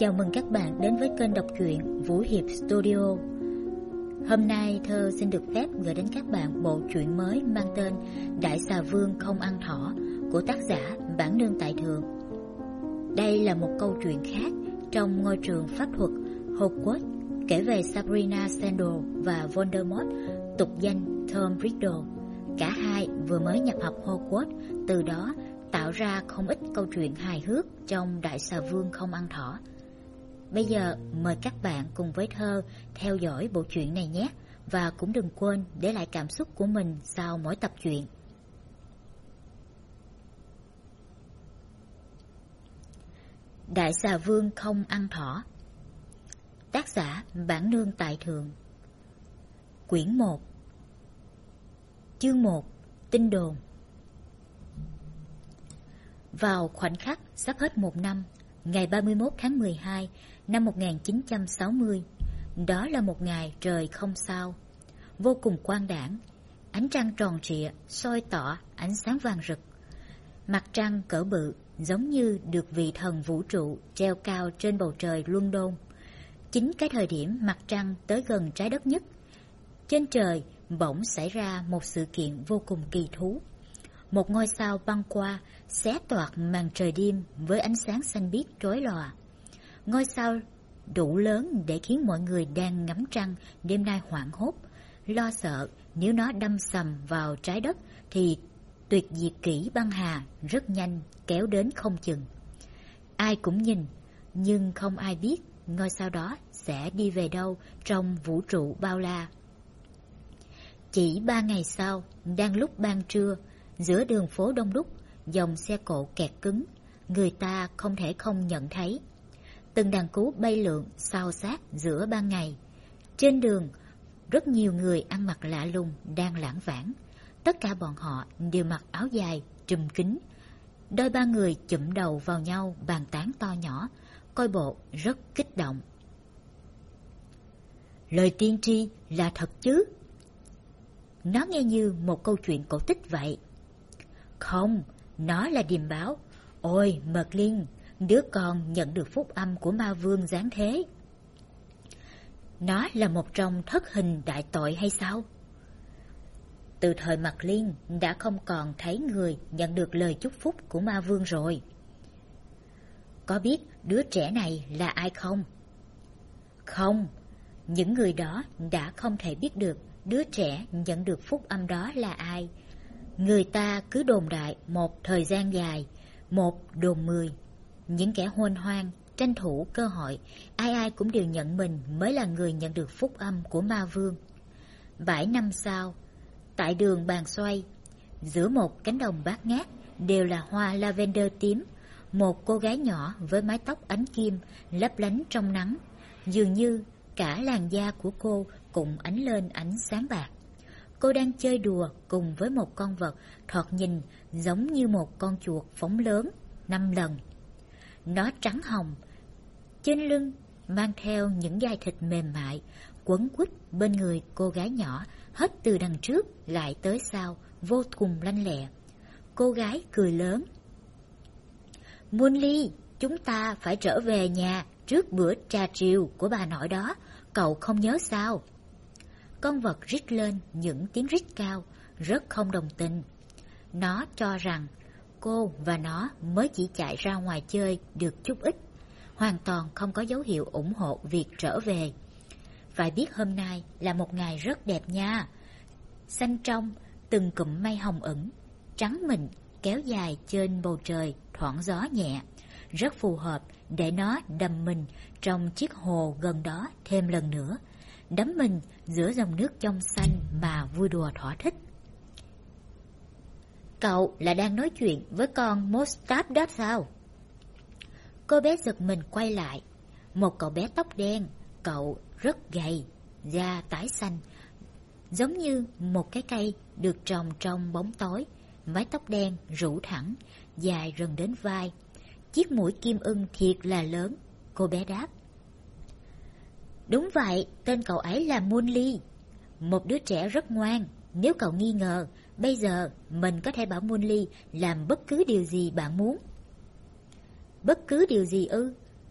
Chào mừng các bạn đến với kênh đọc truyện Vũ Hiệp Studio. Hôm nay Thơ xin được phép gửi đến các bạn bộ truyện mới mang tên Đại xà vương không ăn thỏ của tác giả Bản Nương Tại Thượng. Đây là một câu chuyện khác trong ngôi trường pháp thuật Hogwarts kể về Sabrina Sandal và Voldemort, tục danh Tom Riddle. Cả hai vừa mới nhập học Hogwarts, từ đó tạo ra không ít câu chuyện hài hước trong Đại xà vương không ăn thỏ. Bây giờ mời các bạn cùng với Thơ theo dõi bộ truyện này nhé, và cũng đừng quên để lại cảm xúc của mình sau mỗi tập truyện. Đại xà vương không ăn thỏ. Tác giả Bản Nương Tại Thượng. Quyển 1. Chương 1. Tin đồn. Vào khoảnh khắc sắp hết một năm, ngày 31 tháng 12 năm 1960, đó là một ngày trời không sao, vô cùng quang đãng. Ánh trăng tròn trịa soi tỏ ánh sáng vàng rực. Mặt trăng cỡ bự giống như được vị thần vũ trụ treo cao trên bầu trời luân đôn. Chính cái thời điểm mặt trăng tới gần trái đất nhất, trên trời bỗng xảy ra một sự kiện vô cùng kỳ thú. Một ngôi sao băng qua, xé toạc màn trời đêm với ánh sáng xanh biếc chói lòa. Ngôi sao đủ lớn để khiến mọi người đang ngắm trăng đêm nay hoảng hốt, lo sợ nếu nó đâm sầm vào trái đất thì tuyệt diệt kỷ băng hà rất nhanh kéo đến không chừng. Ai cũng nhìn, nhưng không ai biết ngôi sao đó sẽ đi về đâu trong vũ trụ bao la. Chỉ 3 ngày sau, đang lúc ban trưa, giữa đường phố đông đúc, dòng xe cộ kẹt cứng, người ta không thể không nhận thấy. Từng đàn cú bay lượn xao xát giữa ban ngày. Trên đường, rất nhiều người ăn mặc lạ lùng đang lãng vãng. Tất cả bọn họ đều mặc áo dài, trùm kín. Đôi ba người chụm đầu vào nhau bàn tán to nhỏ, coi bộ rất kích động. Lời tiên tri là thật chứ? Nó nghe như một câu chuyện cổ tích vậy. Không, nó là điềm báo. Ôi, Merlin, đứa con nhận được phúc âm của ma vương giáng thế. Nó là một trong thất hình đại tội hay sao? Từ thời Merlin đã không còn thấy người nhận được lời chúc phúc của ma vương rồi. Có biết đứa trẻ này là ai không? Không, những người đó đã không thể biết được đứa trẻ nhận được phúc âm đó là ai. Người ta cứ đồn đại một thời gian dài, một đồn 10. Những kẻ huênh hoang, tranh thủ cơ hội, ai ai cũng đều nhận mình mới là người nhận được phúc âm của ma vương. 7 năm sau, tại đường bàn xoay, giữa một cánh đồng bát ngát đều là hoa lavender tím, một cô gái nhỏ với mái tóc ánh kim lấp lánh trong nắng, dường như cả làn da của cô cũng ánh lên ánh sáng bạc. Cô đang chơi đùa cùng với một con vật thoạt nhìn giống như một con chuột phóng lớn 5 lần. Nó trắng hồng, trên lưng mang theo những dây thịt mềm mại, quấn quýt bên người cô gái nhỏ, hết từ đằng trước lại tới sau, vô cùng lanh lẹ. Cô gái cười lớn. Munly, chúng ta phải trở về nhà trước bữa trà chiều của bà nội đó, cậu không nhớ sao? Con vật rít lên những tiếng rít cao, rất không đồng tình. Nó cho rằng cô và nó mới chỉ chạy ra ngoài chơi được chút ít, hoàn toàn không có dấu hiệu ủng hộ việc trở về. Phải biết hôm nay là một ngày rất đẹp nha. Xanh trong, từng cụm mây hồng ửng, trắng mịn kéo dài trên bầu trời thoảng gió nhẹ, rất phù hợp để nó đầm mình trong chiếc hồ gần đó thêm lần nữa, đắm mình giữa dòng nước trong xanh mà vui đùa thỏa thích. Cậu là đang nói chuyện với con Mustard đó sao? Cô bé giật mình quay lại. Một cậu bé tóc đen, cậu rất gầy, da tái xanh, giống như một cái cây được trồng trong bóng tối, mái tóc đen rủ thẳng, dài rần đến vai. Chiếc mũi kim ưng thiệt là lớn, cô bé đáp. Đúng vậy, tên cậu ấy là Munly, một đứa trẻ rất ngoan. Nếu cậu nghi ngờ, bây giờ mình có thể bảo Munly làm bất cứ điều gì bạn muốn. Bất cứ điều gì ư?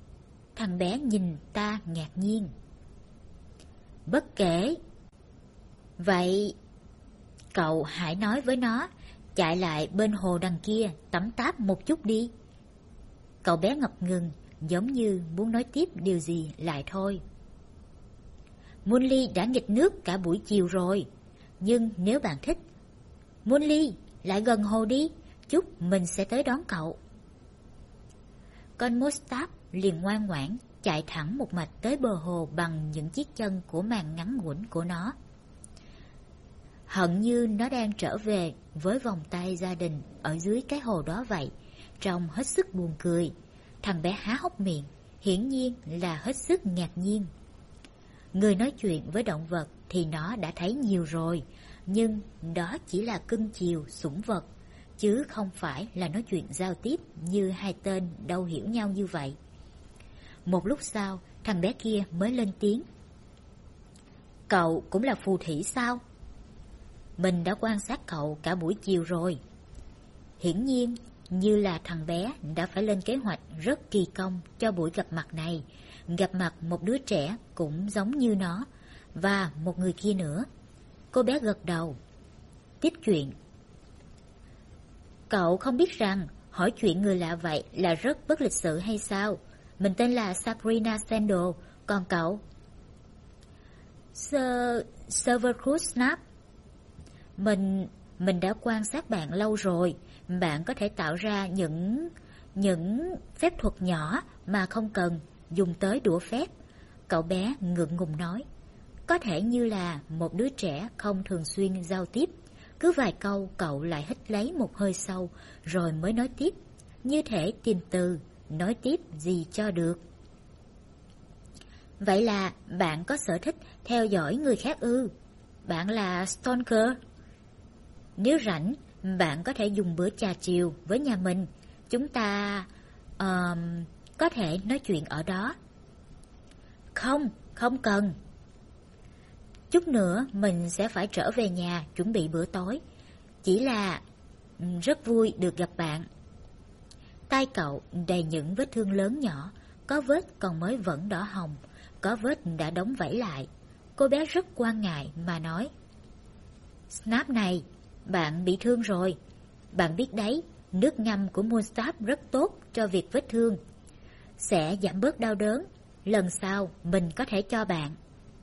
Thằng bé nhìn ta ngạc nhiên. Bất kể. Vậy cậu hãy nói với nó chạy lại bên hồ đằng kia tắm táp một chút đi. Cậu bé ngập ngừng, giống như muốn nói tiếp điều gì lại thôi. Munli đã nghịch nước cả buổi chiều rồi, nhưng nếu bạn thích, Munli, lại gần hồ đi, chút mình sẽ tới đón cậu. Con Mustap liền ngoan ngoãn chạy thẳng một mạch tới bờ hồ bằng những chiếc chân của màn ngắn ngủn của nó. Hận như nó đang trở về với vòng tay gia đình ở dưới cái hồ đó vậy, trông hết sức buồn cười. Thằng bé há hốc miệng, hiển nhiên là hết sức ngạc nhiên. Người nói chuyện với động vật thì nó đã thấy nhiều rồi, nhưng đó chỉ là cưng chiều sủng vật, chứ không phải là nói chuyện giao tiếp như hai tên đâu hiểu nhau như vậy. Một lúc sau, thằng bé kia mới lên tiếng. Cậu cũng là phù thủy sao? Mình đã quan sát cậu cả buổi chiều rồi. Hiển nhiên, như là thằng bé đã phải lên kế hoạch rất kỳ công cho buổi gặp mặt này, gặp mặt một đứa trẻ cũng giống như nó, và một người kia nữa. Cô bé gật đầu. Tiếp chuyện. Cậu không biết rằng hỏi chuyện người lạ vậy là rất bất lịch sự hay sao? Mình tên là Sabrina Sandel, còn cậu? Silvercrest Snap. Mình đã quan sát bạn lâu rồi. Bạn có thể tạo ra những phép thuật nhỏ mà không cần dùng tới đũa phép. Cậu bé ngượng ngùng nói. Có thể như là một đứa trẻ không thường xuyên giao tiếp. Cứ vài câu cậu lại hít lấy một hơi sâu rồi mới nói tiếp. Như thể tìm từ, nói tiếp gì cho được. Vậy là bạn có sở thích theo dõi người khác ư? Bạn là stalker? Nếu rảnh, bạn có thể dùng bữa trà chiều với nhà mình. Chúng ta có thể nói chuyện ở đó. Không cần. Chút nữa mình sẽ phải trở về nhà chuẩn bị bữa tối. Chỉ là rất vui được gặp bạn. Tai cậu đầy những vết thương lớn nhỏ, có vết còn mới vẫn đỏ hồng, có vết đã đóng vảy lại. Cô bé rất quan ngại mà nói. Snap này, bạn bị thương rồi. Bạn biết đấy, nước ngâm của Mustap rất tốt cho việc vết thương. Sẽ giảm bớt đau đớn. Lần sau mình có thể cho bạn.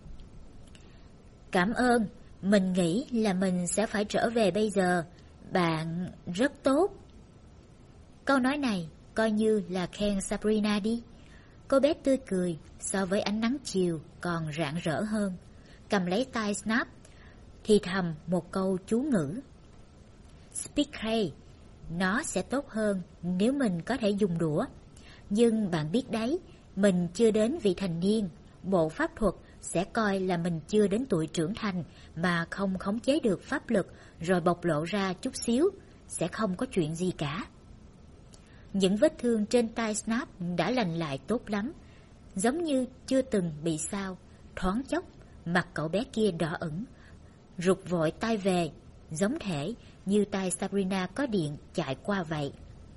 Cảm ơn, mình nghĩ là mình sẽ phải trở về bây giờ. Bạn rất tốt. Câu nói này coi như là khen Sabrina đi. Cô bé tươi cười so với ánh nắng chiều còn rạng rỡ hơn. Cầm lấy tay Snap, thì thầm một câu chú ngữ. Speak hay, nó sẽ tốt hơn nếu mình có thể dùng đũa. Nhưng bạn biết đấy, mình chưa đến vị thành niên. Bộ pháp thuật sẽ coi là mình chưa đến tuổi trưởng thành mà không khống chế được pháp lực rồi bộc lộ ra chút xíu. Sẽ không có chuyện gì cả. Những vết thương trên tay Snap đã lành lại tốt lắm, giống như chưa từng bị sao. Thoáng chốc, mặt cậu bé kia đỏ ửng, rụt vội tay về, giống thể như tay Sabrina có điện chạy qua vậy.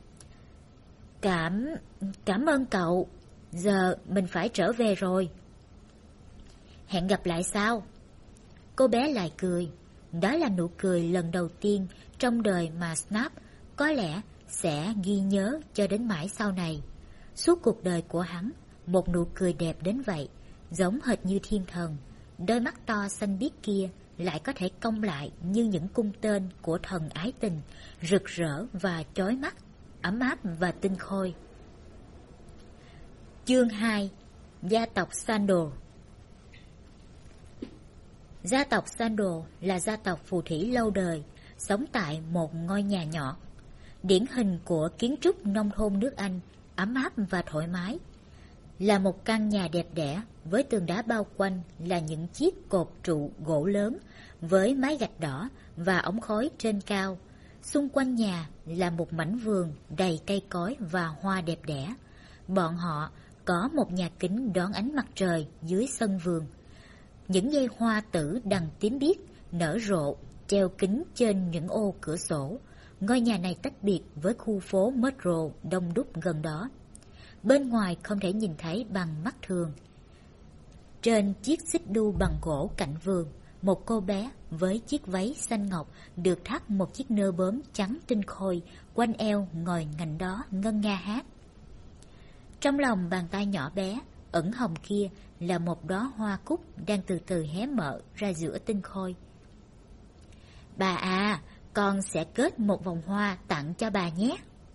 Cảm ơn cậu. Giờ mình phải trở về rồi. Hẹn gặp lại sau. Cô bé lại cười. Đó là nụ cười lần đầu tiên trong đời mà Snap có lẽ sẽ ghi nhớ cho đến mãi sau này. Suốt cuộc đời của hắn, một nụ cười đẹp đến vậy, giống hệt như thiên thần. Đôi mắt to xanh biếc kia lại có thể cong lại như những cung tên của thần ái tình, rực rỡ và chói mắt, ấm áp và tinh khôi. Chương 2. Gia tộc Sandel. Gia tộc Sandel là gia tộc phù thủy lâu đời, sống tại một ngôi nhà nhỏ, điển hình của kiến trúc nông thôn nước Anh, ấm áp và thoải mái. Là một căn nhà đẹp đẽ với tường đá bao quanh là những chiếc cột trụ gỗ lớn với mái gạch đỏ và ống khói trên cao. Xung quanh nhà là một mảnh vườn đầy cây cối và hoa đẹp đẽ. Bọn họ có một nhà kính đón ánh mặt trời dưới sân vườn. Những dây hoa tử đằng tím biếc nở rộ treo kín trên những ô cửa sổ. Ngôi nhà này tách biệt với khu phố metro đông đúc gần đó. bên ngoài không thể nhìn thấy bằng mắt thường. Trên chiếc xích đu bằng gỗ cạnh vườn, một cô bé với chiếc váy xanh ngọc được thắt một chiếc nơ bướm trắng tinh khôi quanh eo ngồi ngành đó ngân nga hát. Trong lòng bàn tay nhỏ bé ửng hồng kia là một đóa hoa cúc đang từ từ hé mở ra giữa tinh khôi. Bà à, con sẽ kết một vòng hoa tặng cho bà nhé.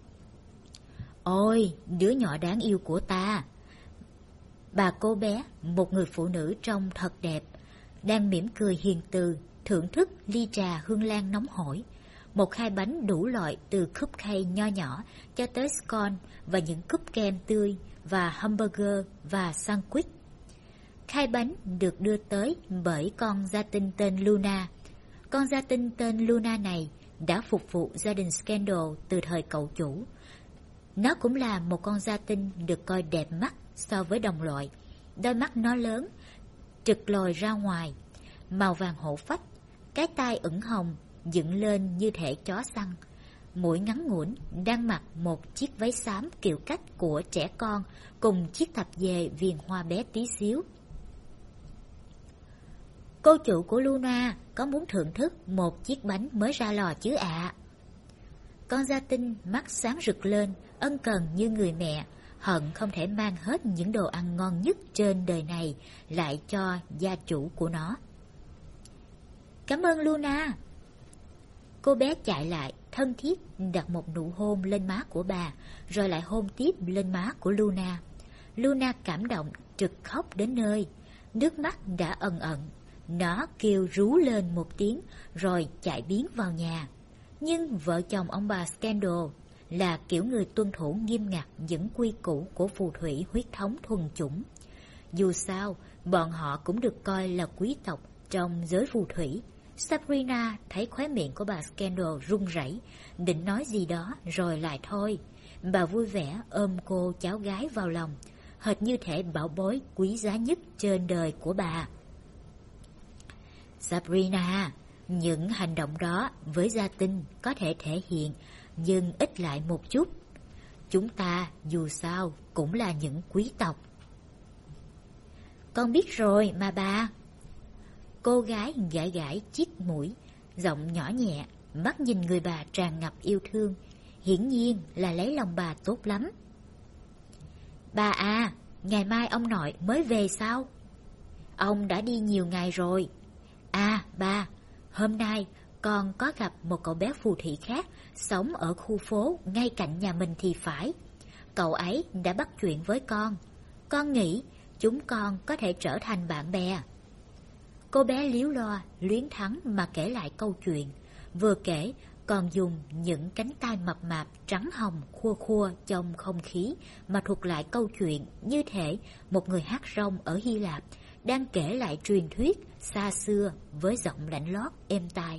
Ôi, đứa nhỏ đáng yêu của ta. Bà cô bé, một người phụ nữ trông thật đẹp, đang mỉm cười hiền từ, thưởng thức ly trà hương lan nóng hổi, một khay bánh đủ loại từ cupcake nho nhỏ cho tới scone và những cúp kem tươi và hamburger và sandwich. Khay bánh được đưa tới bởi con gia tinh tên Luna. Con gia tinh tên Luna này đã phục vụ gia đình Scandal từ thời cậu chủ. Nó cũng là một con gia tinh được coi đẹp mắt so với đồng loại. Đôi mắt nó lớn, trực lồi ra ngoài, màu vàng hổ phách, cái tai ửng hồng dựng lên như thể chó săn. Mũi ngắn ngủn, đang mặc một chiếc váy xám kiểu cách của trẻ con cùng chiếc tạp dề viền hoa bé tí xíu. Cô chủ của Luna có muốn thưởng thức một chiếc bánh mới ra lò chứ ạ? Con gia tinh mắt sáng rực lên, ân cần như người mẹ, hận không thể mang hết những đồ ăn ngon nhất trên đời này lại cho gia chủ của nó. Cảm ơn Luna. Cô bé chạy lại, thân thiết đặt một nụ hôn lên má của bà, rồi lại hôn tiếp lên má của Luna. Luna cảm động, trực khóc đến nơi, nước mắt đã ẩn ẩn. Nó kêu rú lên một tiếng, rồi chạy biến vào nhà. Nhưng vợ chồng ông bà Scandal là kiểu người tuân thủ nghiêm ngặt những quy củ của phù thủy huyết thống thuần chủng. Dù sao, bọn họ cũng được coi là quý tộc trong giới phù thủy. Sabrina thấy khóe miệng của bà Scandal run rẩy, định nói gì đó rồi lại thôi. Bà vui vẻ ôm cô cháu gái vào lòng, hệt như thể bảo bối quý giá nhất trên đời của bà. Sabrina, những hành động đó với gia tinh có thể thể hiện, nhưng ít lại một chút. Chúng ta dù sao cũng là những quý tộc. Con biết rồi mà bà. Cô gái gãi gãi chiếc mũi, giọng nhỏ nhẹ, mắt nhìn người bà tràn ngập yêu thương, hiển nhiên là lấy lòng bà tốt lắm. Bà à, ngày mai ông nội mới về sao? Ông đã đi nhiều ngày rồi. À bà, hôm nay con có gặp một cậu bé phù thủy khác sống ở khu phố ngay cạnh nhà mình thì phải. Cậu ấy đã bắt chuyện với con. Con nghĩ chúng con có thể trở thành bạn bè. Cô bé líu lo, luyến thắng mà kể lại câu chuyện. Vừa kể, còn dùng những cánh tay mập mạp trắng hồng khua khua trong không khí mà thuật lại câu chuyện như thể một người hát rong ở Hy Lạp đang kể lại truyền thuyết xa xưa với giọng lạnh lót êm tai.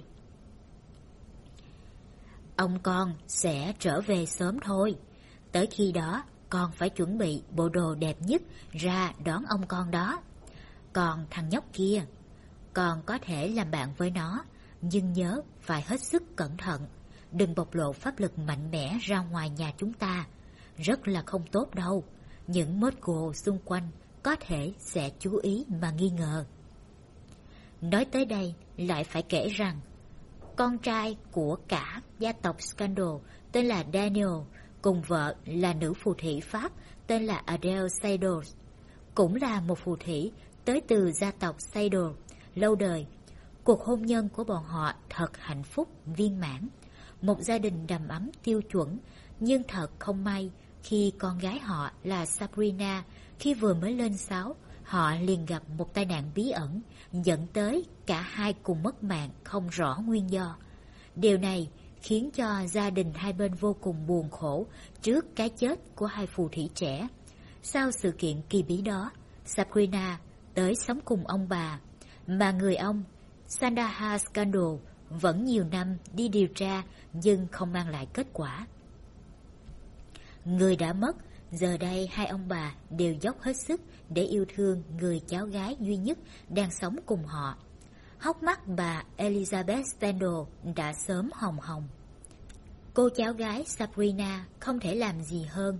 Ông con sẽ trở về sớm thôi. Tới khi đó, con phải chuẩn bị bộ đồ đẹp nhất ra đón ông con đó. Còn thằng nhóc kia, con có thể làm bạn với nó, nhưng nhớ phải hết sức cẩn thận. Đừng bộc lộ pháp lực mạnh mẽ ra ngoài nhà chúng ta. Rất là không tốt đâu. Những Muggle xung quanh có thể sẽ chú ý mà nghi ngờ. Nói tới đây lại phải kể rằng con trai của cả gia tộc Scandal tên là Daniel cùng vợ là nữ phù thủy Pháp tên là Adele Saydos, cũng là một phù thủy tới từ gia tộc Saydos lâu đời. Cuộc hôn nhân của bọn họ thật hạnh phúc viên mãn, một gia đình đầm ấm tiêu chuẩn. Nhưng thật không may, khi con gái họ là Sabrina khi vừa mới lên 6, họ liền gặp một tai nạn bí ẩn, dẫn tới cả hai cùng mất mạng không rõ nguyên do. Điều này khiến cho gia đình hai bên vô cùng buồn khổ trước cái chết của hai phù thủy trẻ. Sau sự kiện kỳ bí đó, Sabrina tới sống cùng ông bà, mà người ông, Sandaha Scandal, vẫn nhiều năm đi điều tra nhưng không mang lại kết quả. Người đã mất, giờ đây hai ông bà đều dốc hết sức để yêu thương người cháu gái duy nhất đang sống cùng họ. Hốc mắt bà Elizabeth Stendhal đã sớm hồng hồng. Cô cháu gái Sabrina không thể làm gì hơn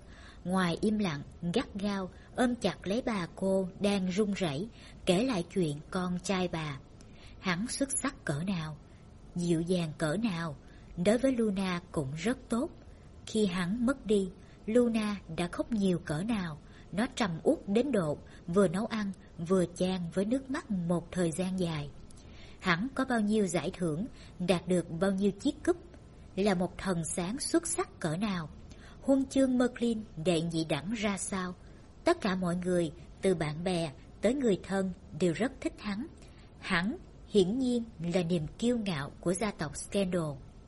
ngoài im lặng, gắt gao, ôm chặt lấy bà cô đang run rẩy, kể lại chuyện con trai bà. Hắn xuất sắc cỡ nào, dịu dàng cỡ nào, đối với Luna cũng rất tốt. Khi hắn mất đi, Luna đã khóc nhiều cỡ nào, nó trầm uất đến độ vừa nấu ăn vừa chan với nước mắt một thời gian dài. Hắn có bao nhiêu giải thưởng, đạt được bao nhiêu chiếc cúp, là một thần sáng xuất sắc cỡ nào, huân chương Merlin đệ nhị đẳng ra sao. Tất cả mọi người, từ bạn bè tới người thân, đều rất thích hắn. Hắn hiển nhiên là niềm kiêu ngạo của gia tộc Scandal.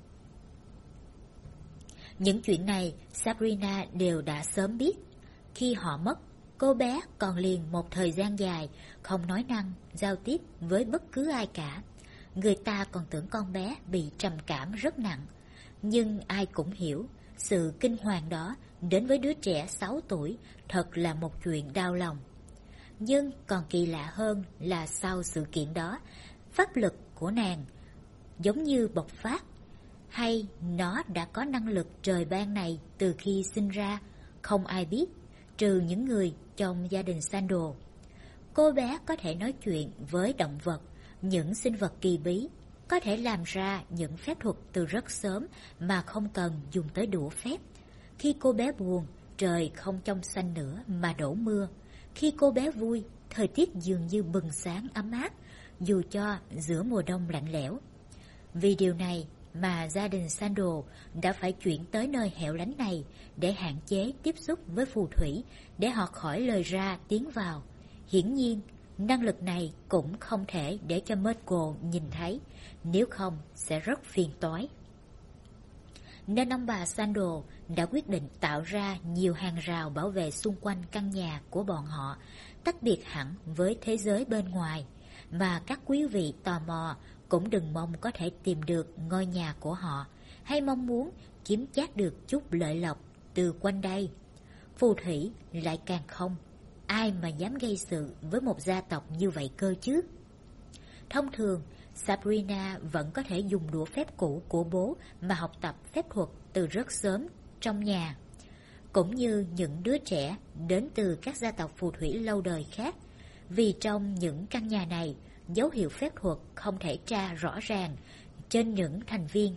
Những chuyện này Sabrina đều đã sớm biết. Khi họ mất, cô bé còn liền một thời gian dài không nói năng, giao tiếp với bất cứ ai cả. Người ta còn tưởng con bé bị trầm cảm rất nặng. Nhưng ai cũng hiểu, sự kinh hoàng đó đến với đứa trẻ 6 tuổi thật là một chuyện đau lòng. Nhưng còn kỳ lạ hơn là sau sự kiện đó, pháp lực của nàng giống như bộc phát, hay nó đã có năng lực trời ban này từ khi sinh ra, không ai biết, trừ những người trong gia đình Sandal. Cô bé có thể nói chuyện với động vật, những sinh vật kỳ bí, có thể làm ra những phép thuật từ rất sớm mà không cần dùng tới đũa phép. Khi cô bé buồn, trời không trong xanh nữa mà đổ mưa. Khi cô bé vui, thời tiết dường như bừng sáng ấm áp, dù cho giữa mùa đông lạnh lẽo. Vì điều này mà gia đình Sandal đã phải chuyển tới nơi hẻo lánh này để hạn chế tiếp xúc với phù thủy, để họ khỏi lời ra tiếng vào. Hiển nhiên, năng lực này cũng không thể để cho Michael nhìn thấy, nếu không sẽ rất phiền toái. Nên ông bà Sandal đã quyết định tạo ra nhiều hàng rào bảo vệ xung quanh căn nhà của bọn họ, tách biệt hẳn với thế giới bên ngoài, mà các quý vị tò mò cũng đừng mong có thể tìm được ngôi nhà của họ, hay mong muốn chiếm chác được chút lợi lộc từ quanh đây. Phù thủy lại càng không, ai mà dám gây sự với một gia tộc như vậy cơ chứ? Thông thường, Sabrina vẫn có thể dùng đũa phép cũ của bố mà học tập phép thuật từ rất sớm trong nhà, cũng như những đứa trẻ đến từ các gia tộc phù thủy lâu đời khác, vì trong những căn nhà này, dấu hiệu phép thuật không thể tra rõ ràng trên những thành viên.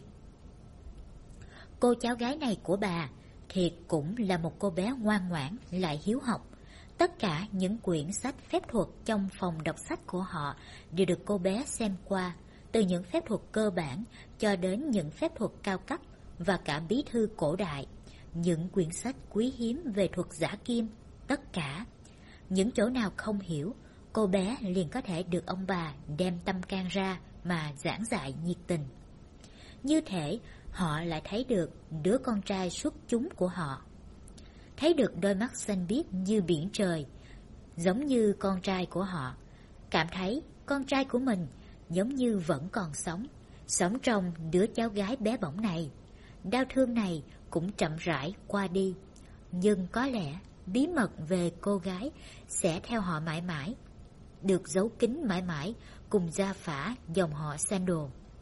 Cô cháu gái này của bà thiệt cũng là một cô bé ngoan ngoãn lại hiếu học. Tất cả những quyển sách phép thuật trong phòng đọc sách của họ đều được cô bé xem qua, từ những phép thuật cơ bản cho đến những phép thuật cao cấp và cả bí thư cổ đại, những quyển sách quý hiếm về thuật giả kim, tất cả. Những chỗ nào không hiểu, cô bé liền có thể được ông bà đem tâm can ra mà giảng dạy nhiệt tình. Như thể họ lại thấy được đứa con trai xuất chúng của họ, thấy được đôi mắt xanh biếc như biển trời, giống như con trai của họ, cảm thấy con trai của mình giống như vẫn còn sống trong đứa cháu gái bé bỏng này. Đau thương này cũng chậm rãi qua đi, nhưng có lẽ bí mật về cô gái sẽ theo họ mãi mãi, được giấu kín mãi mãi cùng gia phả dòng họ Sandal.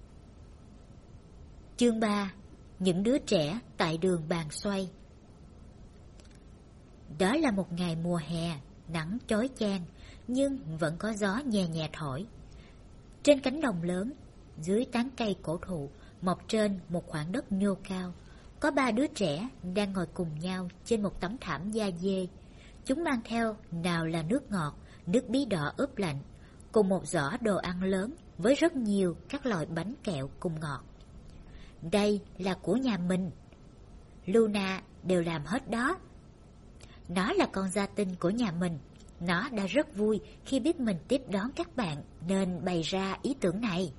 Chương 3. Những đứa trẻ tại đường bàn xoay. Đó là một ngày mùa hè, nắng chói chang, nhưng vẫn có gió nhẹ nhẹ thổi. Trên cánh đồng lớn, dưới tán cây cổ thụ, mọc trên một khoảng đất nhô cao, có 3 đứa trẻ đang ngồi cùng nhau trên một tấm thảm da dê. Chúng mang theo nào là nước ngọt, nước bí đỏ ướp lạnh, cùng một giỏ đồ ăn lớn với rất nhiều các loại bánh kẹo cùng ngọt. Đây là của nhà mình. Luna đều làm hết đó. Nó là con gia tinh của nhà mình. Nó đã rất vui khi biết mình tiếp đón các bạn nên bày ra ý tưởng này.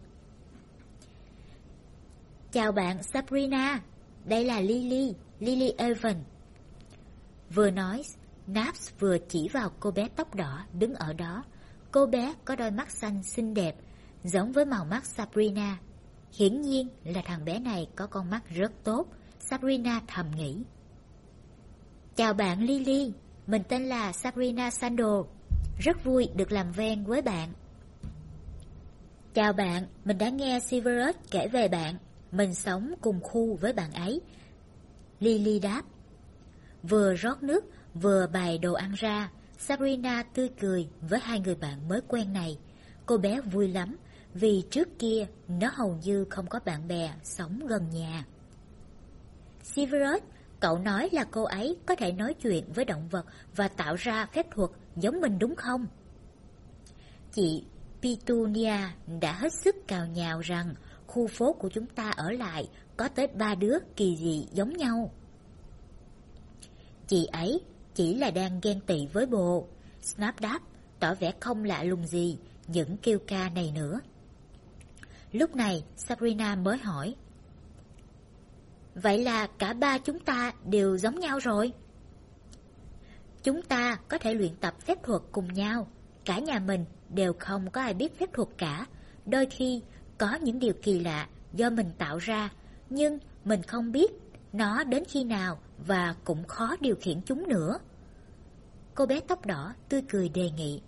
Chào bạn Sabrina, đây là Lily Evan. Vừa nói, Naps vừa chỉ vào cô bé tóc đỏ đứng ở đó. Cô bé có đôi mắt xanh xinh đẹp, giống với màu mắt Sabrina. Hiển nhiên là thằng bé này có con mắt rất tốt, Sabrina thầm nghĩ. Chào bạn Lily, mình tên là Sabrina Sandal, rất vui được làm quen với bạn. Chào bạn, mình đã nghe Severus kể về bạn, mình sống cùng khu với bạn ấy. Lily đáp. Vừa rót nước, vừa bày đồ ăn ra, Sabrina tươi cười với hai người bạn mới quen này. Cô bé vui lắm, vì trước kia nó hầu như không có bạn bè sống gần nhà. Severus, cậu nói là cô ấy có thể nói chuyện với động vật và tạo ra phép thuật giống mình đúng không? Chị Petunia đã hết sức cào nhào rằng khu phố của chúng ta ở lại có tới 3 đứa kỳ dị giống nhau. Chị ấy chỉ là đang ghen tị với bồ, Snap đáp, tỏ vẻ không lạ lùng gì những kêu ca này nữa. Lúc này Sabrina mới hỏi, vậy là cả ba chúng ta đều giống nhau rồi? Chúng ta có thể luyện tập phép thuật cùng nhau. Cả nhà mình đều không có ai biết phép thuật cả. Đôi khi có những điều kỳ lạ do mình tạo ra, nhưng mình không biết nó đến khi nào và cũng khó điều khiển chúng nữa. Cô bé tóc đỏ tươi cười đề nghị.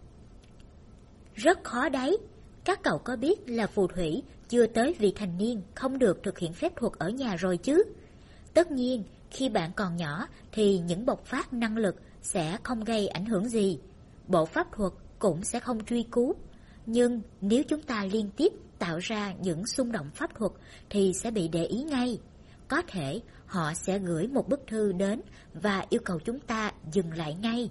Rất khó đấy. Các cậu có biết là phù thủy chưa tới vị thành niên không được thực hiện phép thuật ở nhà rồi chứ? Tất nhiên, khi bạn còn nhỏ thì những bộc phát năng lực sẽ không gây ảnh hưởng gì. Bộ pháp thuật cũng sẽ không truy cứu. Nhưng nếu chúng ta liên tiếp tạo ra những xung động pháp thuật thì sẽ bị để ý ngay. Có thể họ sẽ gửi một bức thư đến và yêu cầu chúng ta dừng lại ngay.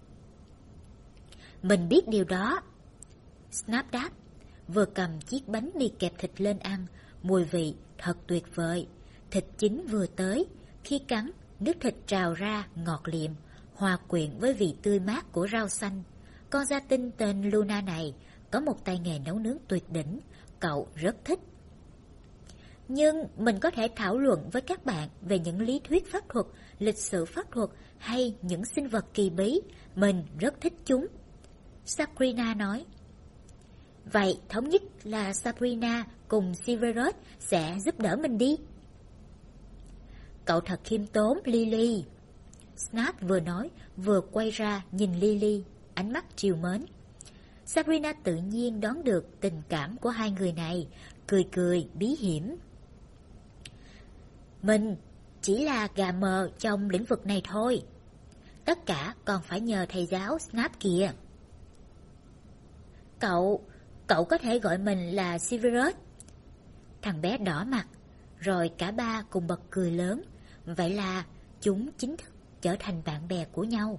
Mình biết điều đó. Snap đáp, vừa cầm chiếc bánh mì kẹp thịt lên ăn, mùi vị thật tuyệt vời. Thịt chín vừa tới, khi cắn, nước thịt trào ra ngọt liệm, hòa quyện với vị tươi mát của rau xanh. Con gia tinh tên Luna này có một tay nghề nấu nướng tuyệt đỉnh, cậu rất thích. Nhưng mình có thể thảo luận với các bạn về những lý thuyết pháp thuật, lịch sử pháp thuật hay những sinh vật kỳ bí, mình rất thích chúng. Sabrina nói. Vậy thống nhất là Sabrina cùng Severus sẽ giúp đỡ mình đi. Cậu thật khiêm tốn, Lily. Snap vừa nói, vừa quay ra nhìn Lily, ánh mắt trìu mến. Sabrina tự nhiên đón được tình cảm của hai người này, cười cười bí hiểm. Mình chỉ là gà mờ trong lĩnh vực này thôi. Tất cả còn phải nhờ thầy giáo Snap kìa. Cậu có thể gọi mình là Severus. Thằng bé đỏ mặt, rồi cả ba cùng bật cười lớn. Vậy là chúng chính thức trở thành bạn bè của nhau.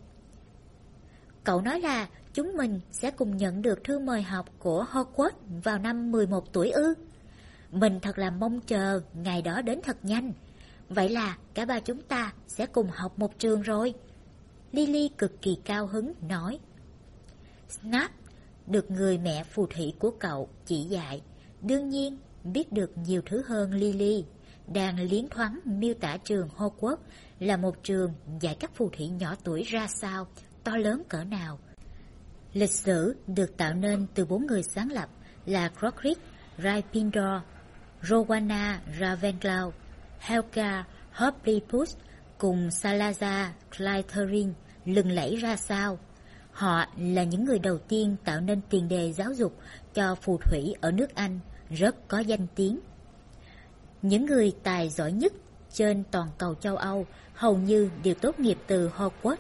Cậu nói là chúng mình sẽ cùng nhận được thư mời học của Hogwarts vào năm 11 tuổi ư? Mình thật là mong chờ ngày đó đến thật nhanh. Vậy là cả ba chúng ta sẽ cùng học một trường rồi. Lily cực kỳ cao hứng nói. Snap được người mẹ phù thủy của cậu chỉ dạy, đương nhiên biết được nhiều thứ hơn Lily. Đang liến thoáng miêu tả trường Hogwarts là một trường dạy các phù thủy nhỏ tuổi ra sao, to lớn cỡ nào. Lịch sử được tạo nên từ 4 người sáng lập là Godric, Gryffindor, Rowena Ravenclaw, Helga Hufflepuff cùng Salazar Slytherin lừng lẫy ra sao. Họ là những người đầu tiên tạo nên tiền đề giáo dục cho phù thủy ở nước Anh, rất có danh tiếng. Những người tài giỏi nhất trên toàn cầu châu Âu hầu như đều tốt nghiệp từ Hogwarts.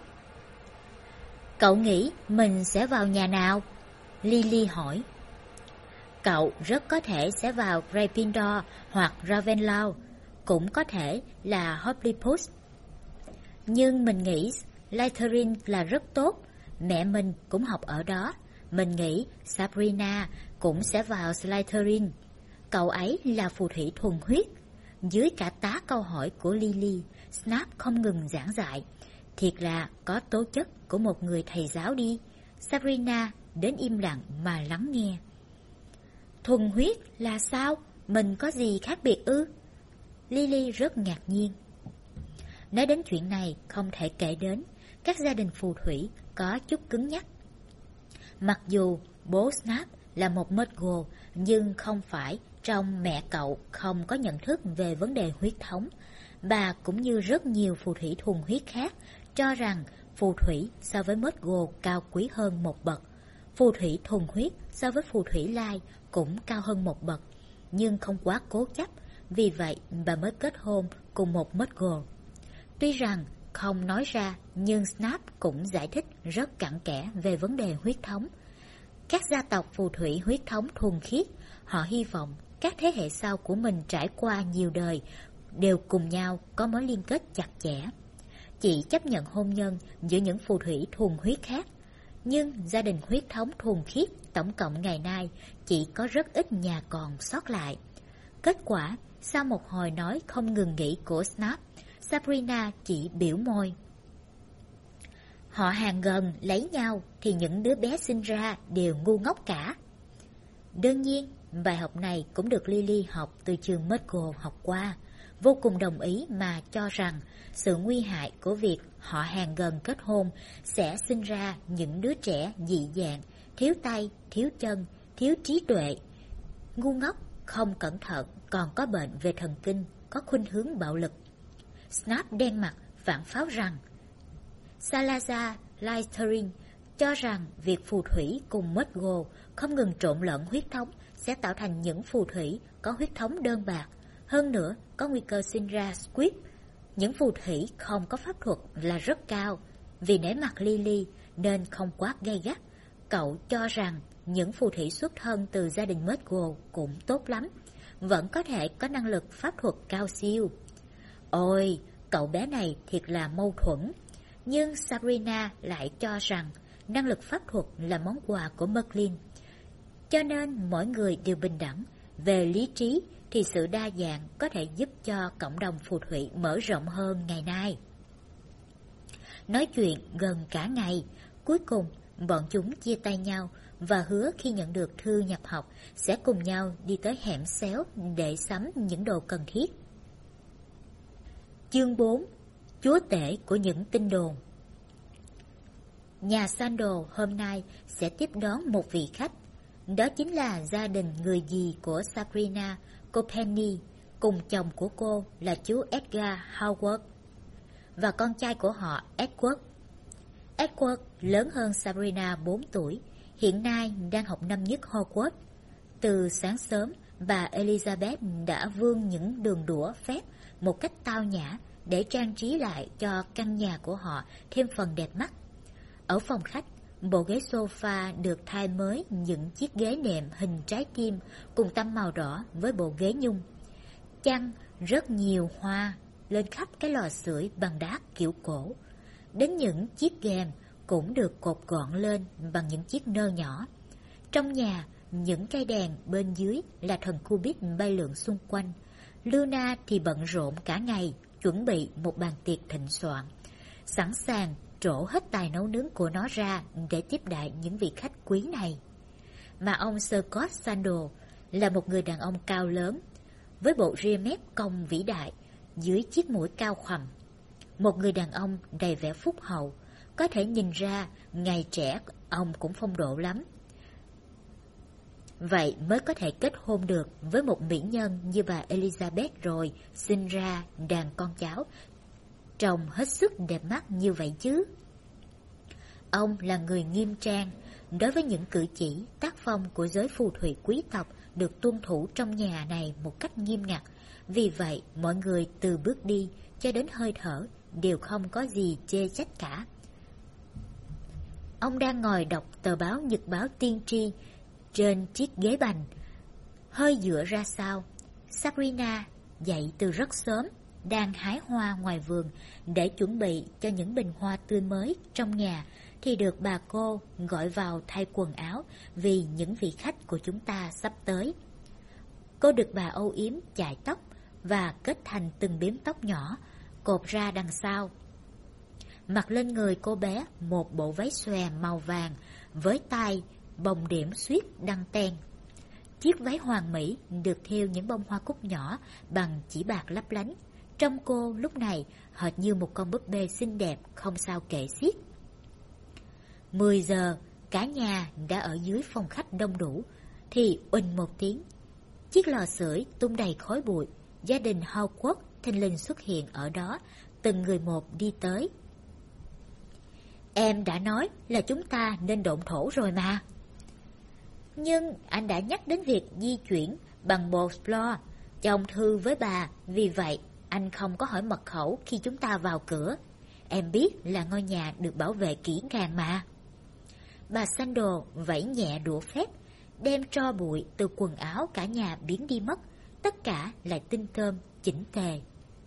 Cậu nghĩ mình sẽ vào nhà nào? Lily hỏi. Cậu rất có thể sẽ vào Gryffindor hoặc Ravenclaw, cũng có thể là Hufflepuff. Nhưng mình nghĩ Slytherin là rất tốt, mẹ mình cũng học ở đó. Mình nghĩ Sabrina cũng sẽ vào Slytherin. Cậu ấy là phù thủy thuần huyết. Dưới cả tá câu hỏi của Lily, Snap không ngừng giảng giải. Thiệt là có tố chất của một người thầy giáo đi. Sabrina đến im lặng mà lắng nghe. Thuần huyết là sao? Mình có gì khác biệt ư? Lily rất ngạc nhiên. Nói đến chuyện này không thể kể đến. Các gia đình phù thủy có chút cứng nhắc. Mặc dù bố Snap là một Muggle, nhưng không phải trong mẹ cậu không có nhận thức về vấn đề huyết thống. Bà cũng như rất nhiều phù thủy thuần huyết khác cho rằng phù thủy so với Muggle cao quý hơn một bậc. Phù thủy thuần huyết so với phù thủy lai cũng cao hơn một bậc, nhưng không quá cố chấp. Vì vậy bà mới kết hôn cùng một Muggle. Tuy rằng không nói ra, nhưng Snap cũng giải thích rất cặn kẽ về vấn đề huyết thống. Các gia tộc phù thủy huyết thống thuần khiết, họ hy vọng các thế hệ sau của mình trải qua nhiều đời đều cùng nhau có mối liên kết chặt chẽ. Chị chấp nhận hôn nhân giữa những phù thủy thuần huyết khác, nhưng gia đình huyết thống thuần khiết tổng cộng ngày nay chỉ có rất ít nhà còn sót lại. Kết quả, sau một hồi nói không ngừng nghỉ của Snap, Sabrina chỉ biểu môi. Họ hàng gần lấy nhau thì những đứa bé sinh ra đều ngu ngốc cả. Đương nhiên, bài học này cũng được Lily học từ trường Muggle học qua, vô cùng đồng ý mà cho rằng sự nguy hại của việc họ hàng gần kết hôn sẽ sinh ra những đứa trẻ dị dạng, thiếu tay, thiếu chân, thiếu trí tuệ, ngu ngốc, không cẩn thận, còn có bệnh về thần kinh, có khuynh hướng bạo lực. Snap đen mặt phản pháo rằng Salazar Slytherin cho rằng việc phù thủy cùng Muggle không ngừng trộn lẫn huyết thống sẽ tạo thành những phù thủy có huyết thống đơn bạc. Hơn nữa, có nguy cơ sinh ra Squib. Những phù thủy không có pháp thuật là rất cao. Vì nể mặt Lily nên không quá gay gắt. Cậu cho rằng những phù thủy xuất thân từ gia đình Muggle cũng tốt lắm, vẫn có thể có năng lực pháp thuật cao siêu. Ôi, cậu bé này thiệt là mâu thuẫn. Nhưng Sabrina lại cho rằng năng lực pháp thuật là món quà của Merlin. Cho nên mỗi người đều bình đẳng. Về lý trí thì sự đa dạng có thể giúp cho cộng đồng phù thủy mở rộng hơn ngày nay. Nói chuyện gần cả ngày, cuối cùng bọn chúng chia tay nhau và hứa khi nhận được thư nhập học sẽ cùng nhau đi tới hẻm xéo để sắm những đồ cần thiết. Chương 4. Chúa tể của những tin đồn. Nhà Sandal hôm nay sẽ tiếp đón một vị khách. Đó chính là gia đình người dì của Sabrina, cô Penny, cùng chồng của cô là chú Edgar Howard, và con trai của họ Edward. Edward lớn hơn Sabrina 4 tuổi, hiện nay đang học năm nhất Hogwarts. Từ sáng sớm, bà Elizabeth đã vươn những đường đũa phép một cách tao nhã để trang trí lại cho căn nhà của họ thêm phần đẹp mắt. Ở phòng khách, bộ ghế sofa được thay mới những chiếc ghế nệm hình trái tim cùng tăm màu đỏ với bộ ghế nhung. Chăn rất nhiều hoa lên khắp cái lò sưởi bằng đá kiểu cổ. Đến những chiếc rèm cũng được cột gọn lên bằng những chiếc nơ nhỏ. Trong nhà, những cây đèn bên dưới là thần Cupid bay lượn xung quanh. Luna thì bận rộn cả ngày chuẩn bị một bàn tiệc thịnh soạn, sẵn sàng trổ hết tài nấu nướng của nó ra để tiếp đãi những vị khách quý này. Mà ông Scott Sandal là một người đàn ông cao lớn, với bộ ria mép cong vĩ đại dưới chiếc mũi cao khoằm. Một người đàn ông đầy vẻ phúc hậu, có thể nhìn ra ngày trẻ ông cũng phong độ lắm. Vậy mới có thể kết hôn được với một mỹ nhân như bà Elizabeth rồi sinh ra đàn con cháu trông hết sức đẹp mắt như vậy chứ. Ông là người nghiêm trang, đối với những cử chỉ, tác phong của giới phù thủy quý tộc được tuân thủ trong nhà này một cách nghiêm ngặt. Vì vậy, mọi người từ bước đi cho đến hơi thở đều không có gì chê trách cả. Ông đang ngồi đọc tờ báo Nhật báo Tiên tri trên chiếc ghế bành, hơi dựa ra sau. Sabrina dậy từ rất sớm, đang hái hoa ngoài vườn để chuẩn bị cho những bình hoa tươi mới trong nhà, thì được bà cô gọi vào thay quần áo vì những vị khách của chúng ta sắp tới. Cô được bà âu yếm chải tóc và kết thành từng bím tóc nhỏ, cột ra đằng sau. Mặc lên người cô bé một bộ váy xòe màu vàng với tai bồng điểm xuyết đăng ten. Chiếc váy hoàng mỹ được thêu những bông hoa cúc nhỏ bằng chỉ bạc lấp lánh. Trông cô lúc này hệt như một con búp bê xinh đẹp không sao kể xiết. 10 giờ, cả nhà đã ở dưới phòng khách đông đủ, thì uỳnh một tiếng. Chiếc lò sưởi tung đầy khói bụi, gia đình Howard thình lình xuất hiện ở đó, từng người một đi tới. Em đã nói là chúng ta nên độn thổ rồi mà. Nhưng anh đã nhắc đến việc di chuyển bằng bột floor cho ông Thư với bà, vì vậy anh không có hỏi mật khẩu khi chúng ta vào cửa. em biết là ngôi nhà được bảo vệ kỹ càng mà. Bà Sandal vẫy nhẹ đũa phép, đem tro bụi từ quần áo cả nhà biến đi mất, tất cả lại tinh tươm chỉnh tề.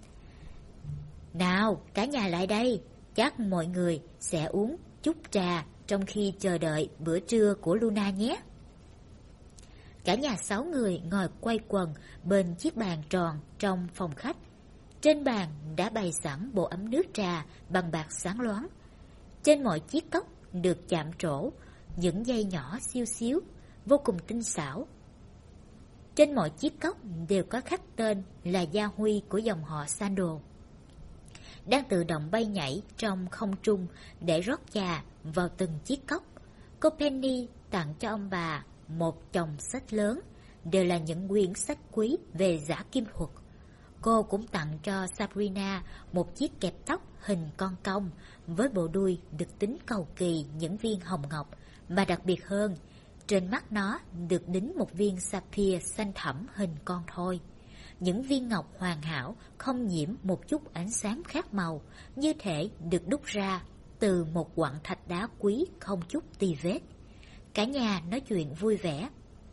Nào, cả nhà lại đây, chắc mọi người sẽ uống chút trà trong khi chờ đợi bữa trưa của Luna nhé. Cả nhà 6 người ngồi quay quần bên chiếc bàn tròn trong phòng khách. Trên bàn đã bày sẵn bộ ấm nước trà bằng bạc sáng loáng. Trên mọi chiếc cốc được chạm trổ những dây nhỏ xiu xiu, vô cùng tinh xảo. Trên mọi chiếc cốc đều có khắc tên là gia huy của dòng họ Sandal, đang tự động bay nhảy trong không trung để rót trà vào từng chiếc cốc. Cô Penny tặng cho ông bà một chồng sách lớn, đều là những quyển sách quý về giả kim thuật. Cô cũng tặng cho Sabrina một chiếc kẹp tóc hình con cong với bộ đuôi được tính cầu kỳ những viên hồng ngọc, mà đặc biệt hơn, trên mắt nó được đính một viên sapphire xanh thẳm hình con thoi. Những viên ngọc hoàn hảo, không nhiễm một chút ánh sáng khác màu, như thể được đúc ra từ một quặng thạch đá quý không chút tì vết. Cả nhà nói chuyện vui vẻ.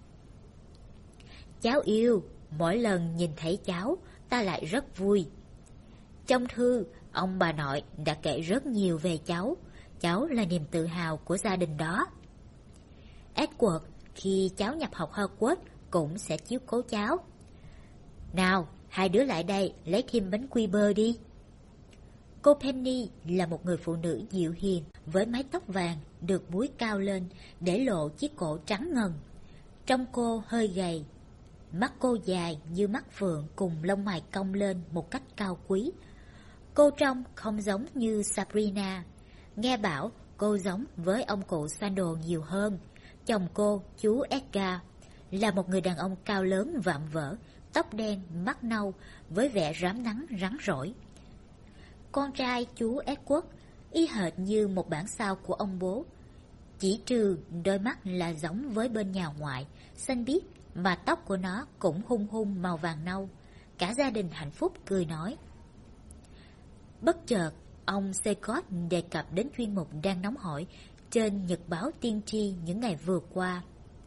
Cháu yêu, mỗi lần nhìn thấy cháu, ta lại rất vui. Trong thư, ông bà nội đã kể rất nhiều về cháu. Cháu là niềm tự hào của gia đình đó. Edward, khi cháu nhập học Hogwarts, cũng sẽ chiếu cố cháu. Nào, hai đứa lại đây, lấy thêm bánh quy bơ đi. Cô Penny là một người phụ nữ dịu hiền, với mái tóc vàng được búi cao lên để lộ chiếc cổ trắng ngần. Trông cô hơi gầy, mắt cô dài như mắt phượng cùng lông mày cong lên một cách cao quý. Cô trông không giống như Sabrina. Nghe bảo cô giống với ông cụ Sandal nhiều hơn. Chồng cô, chú Edgar, là một người đàn ông cao lớn vạm vỡ, tóc đen, mắt nâu, với vẻ rám nắng rắn rỏi. Con trai chú Edward y hệt như một bản sao của ông bố, chỉ trừ đôi mắt là giống với bên nhà ngoại, xanh biếc, mà tóc của nó cũng hung hung màu vàng nâu. Cả gia đình hạnh phúc cười nói. Bất chợt, ông Scott đề cập đến chuyên mục đang nóng hổi trên nhật báo tiên tri những ngày vừa qua.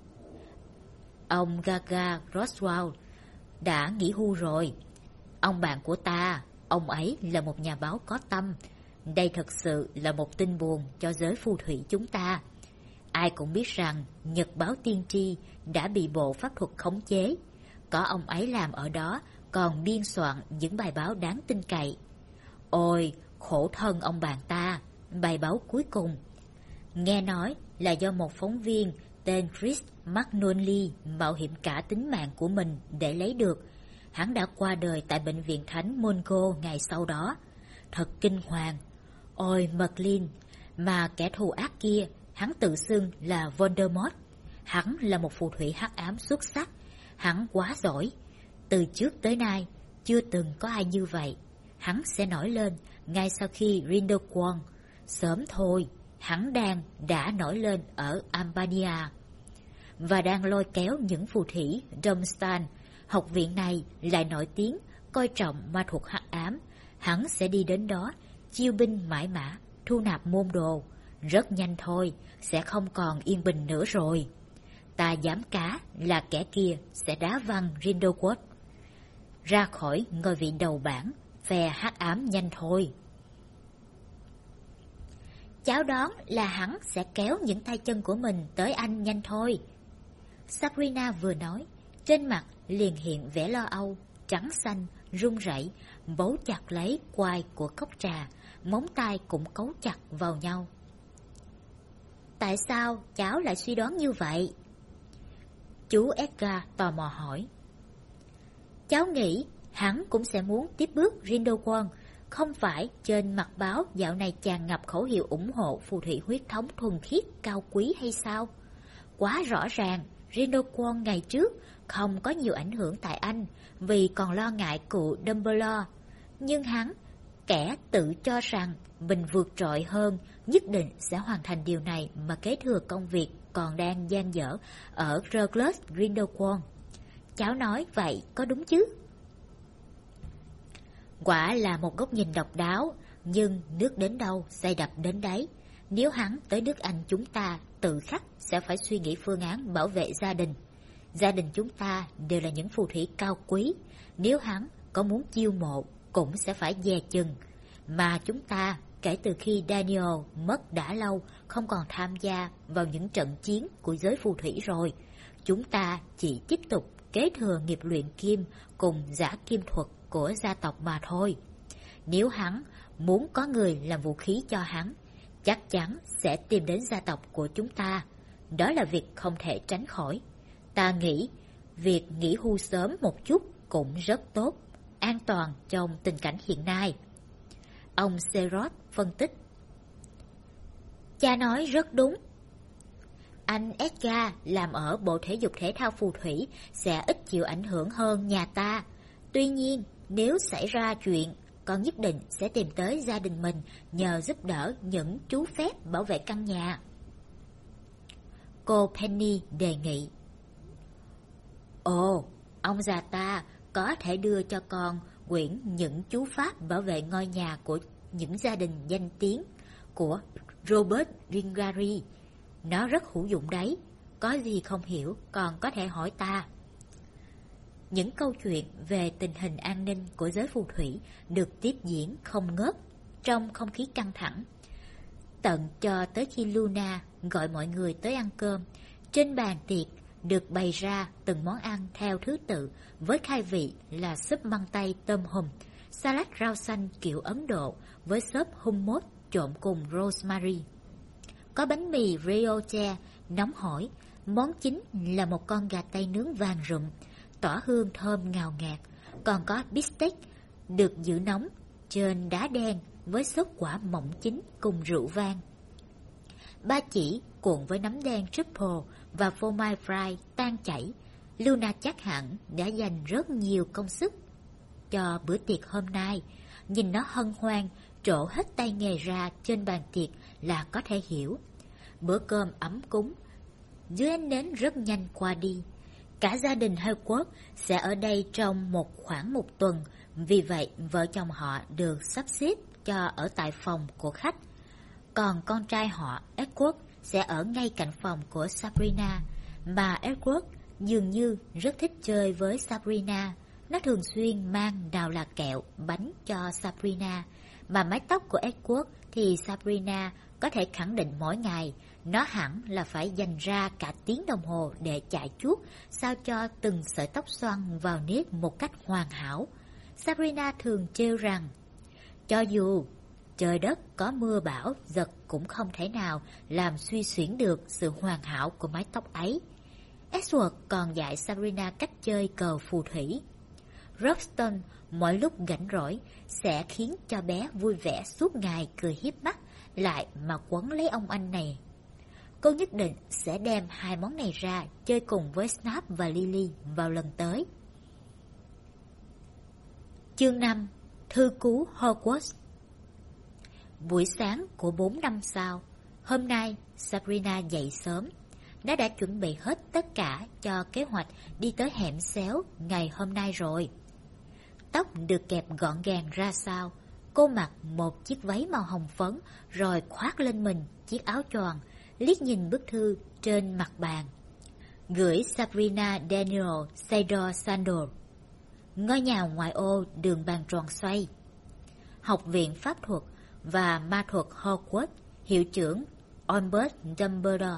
Ông Gaga Roswell đã nghỉ hưu rồi. Ông bạn của ta, ông ấy là một nhà báo có tâm. Đây thật sự là một tin buồn cho giới phù thủy chúng ta. Ai cũng biết rằng nhật báo tiên tri đã bị bộ pháp thuật khống chế. Có ông ấy làm ở đó, còn biên soạn những bài báo đáng tin cậy. Ôi, khổ thân ông bạn ta. Bài báo cuối cùng, nghe nói là do một phóng viên tên Chris McNulty mạo hiểm cả tính mạng của mình để lấy được. Hắn đã qua đời tại bệnh viện Thánh Mungo ngày sau đó. Thật kinh hoàng. Ôi Merlin, mà kẻ thù ác kia, hắn tự xưng là Voldemort. Hắn là một phù thủy hắc ám xuất sắc. Hắn quá giỏi. Từ trước tới nay, chưa từng có ai như vậy. Hắn sẽ nổi lên ngay sau khi Grindelwald. Sớm thôi, hắn đã nổi lên ở Albania và đang lôi kéo những phù thủy Durmstrang. Học viện này lại nổi tiếng coi trọng ma thuật hắc ám. Hắn sẽ đi đến đó, chiêu binh mãi mã, thu nạp môn đồ. Rất nhanh thôi, sẽ không còn yên bình nữa rồi. Ta dám cá là kẻ kia sẽ đá văng Grindelwald ra khỏi ngôi vị đầu bảng phe hắc ám nhanh thôi. Cháu đoán là hắn sẽ kéo những tay chân của mình tới anh nhanh thôi. Sabrina vừa nói, trên mặt liền hiện vẻ lo âu, trắng xanh, run rẩy, bấu chặt lấy quai của cốc trà, móng tay cũng cấu chặt vào nhau. Tại sao cháu lại suy đoán như vậy? Chú Edgar tò mò hỏi. Cháu nghĩ hắn cũng sẽ muốn tiếp bước Grindelwald. Không phải trên mặt báo dạo này tràn ngập khẩu hiệu ủng hộ phù thủy huyết thống thuần khiết cao quý hay sao? Quá rõ ràng, Grindelwald ngày trước không có nhiều ảnh hưởng tại Anh vì còn lo ngại cụ Dumbledore. Nhưng hắn, kẻ tự cho rằng mình vượt trội hơn, nhất định sẽ hoàn thành điều này mà kế thừa công việc còn đang dang dở ở Ruggles Grindelwald. Cháu nói vậy có đúng chứ? Quả là một góc nhìn độc đáo. nhưng nước đến đâu xây đập đến đấy. Nếu hắn tới nước Anh, chúng ta tự khắc sẽ phải suy nghĩ phương án bảo vệ gia đình. Gia đình chúng ta đều là những phù thủy cao quý. Nếu hắn có muốn chiêu mộ cũng sẽ phải dè chừng. Mà chúng ta kể từ khi Daniel mất đã lâu không còn tham gia vào những trận chiến của giới phù thủy rồi. Chúng ta chỉ tiếp tục kế thừa nghiệp luyện kim cùng giả kim thuật của gia tộc mà thôi. Nếu hắn muốn có người làm vũ khí cho hắn, chắc chắn sẽ tìm đến gia tộc của chúng ta. Đó là việc không thể tránh khỏi. Ta nghĩ việc nghỉ hưu sớm một chút cũng rất tốt, an toàn trong tình cảnh hiện nay. Ông Serot phân tích. Cha nói rất đúng. Anh Edgar làm ở Bộ Thể dục Thể thao phù thủy sẽ ít chịu ảnh hưởng hơn nhà ta. Tuy nhiên, nếu xảy ra chuyện, con nhất định sẽ tìm tới gia đình mình nhờ giúp đỡ những chú phép bảo vệ căn nhà. Cô Penny đề nghị. Ồ, ông già ta có thể đưa cho con quyển những chú pháp bảo vệ ngôi nhà của những gia đình danh tiếng của Robert Ringari. Nó rất hữu dụng đấy. Có gì không hiểu còn có thể hỏi ta. Những câu chuyện về tình hình an ninh của giới phù thủy được tiếp diễn không ngớt trong không khí căng thẳng. Tận cho tới khi Luna gọi mọi người tới ăn cơm, trên bàn tiệc được bày ra từng món ăn theo thứ tự với khai vị là súp măng tây tôm hùm, salad rau xanh kiểu Ấn Độ với xốp hummus trộn cùng rosemary. Có bánh mì brioche nóng hổi, món chính là một con gà tây nướng vàng rụm, tỏa hương thơm ngào ngạt, còn có bistec được giữ nóng trên đá đen với sốt quả mọng chín cùng rượu vang. Ba chỉ cuộn với nấm đen triple và phô mai fry tan chảy. Luna chắc hẳn đã dành rất nhiều công sức cho bữa tiệc hôm nay. Nhìn nó hân hoan trổ hết tay nghề ra trên bàn tiệc là có thể hiểu. Bữa cơm ấm cúng dưới ánh nến rất nhanh qua đi. Cả gia đình Hayworth sẽ ở đây trong khoảng một tuần, vì vậy vợ chồng họ được sắp xếp cho ở tại phòng của khách. Còn con trai họ Edward sẽ ở ngay cạnh phòng của Sabrina, mà Edward dường như rất thích chơi với Sabrina. Nó thường xuyên mang nào là kẹo, bánh cho Sabrina, mà mái tóc của Edward thì Sabrina có thể khẳng định mỗi ngày nó hẳn là phải dành ra cả tiếng đồng hồ để chải chuốt sao cho từng sợi tóc xoăn vào nếp một cách hoàn hảo. Sabrina thường trêu rằng cho dù trời đất có mưa bão giật cũng không thể nào làm suy xuyển được sự hoàn hảo của mái tóc ấy. Edward còn dạy Sabrina cách chơi cờ phù thủy. Robston mỗi lúc rảnh rỗi sẽ khiến cho bé vui vẻ suốt ngày cười hiếp mắt lại mà quấn lấy ông anh này. Cô nhất định sẽ đem hai món này ra chơi cùng với Snap và Lily vào lần tới. Chương 5. Thư cứu Hogwarts. Buổi sáng của 4 năm sau, hôm nay Sabrina dậy sớm. Nó đã chuẩn bị hết tất cả cho kế hoạch đi tới hẻm xéo ngày hôm nay rồi. Tóc được kẹp gọn gàng ra sau. Cô mặc một chiếc váy màu hồng phấn rồi khoác lên mình chiếc áo choàng, liếc nhìn bức thư trên mặt bàn. Gửi Sabrina Daniel Sador Sandor. Ngôi nhà ngoại ô đường bàn tròn xoay. Học viện pháp thuật và ma thuật Hogwarts, hiệu trưởng Albus Dumbledore.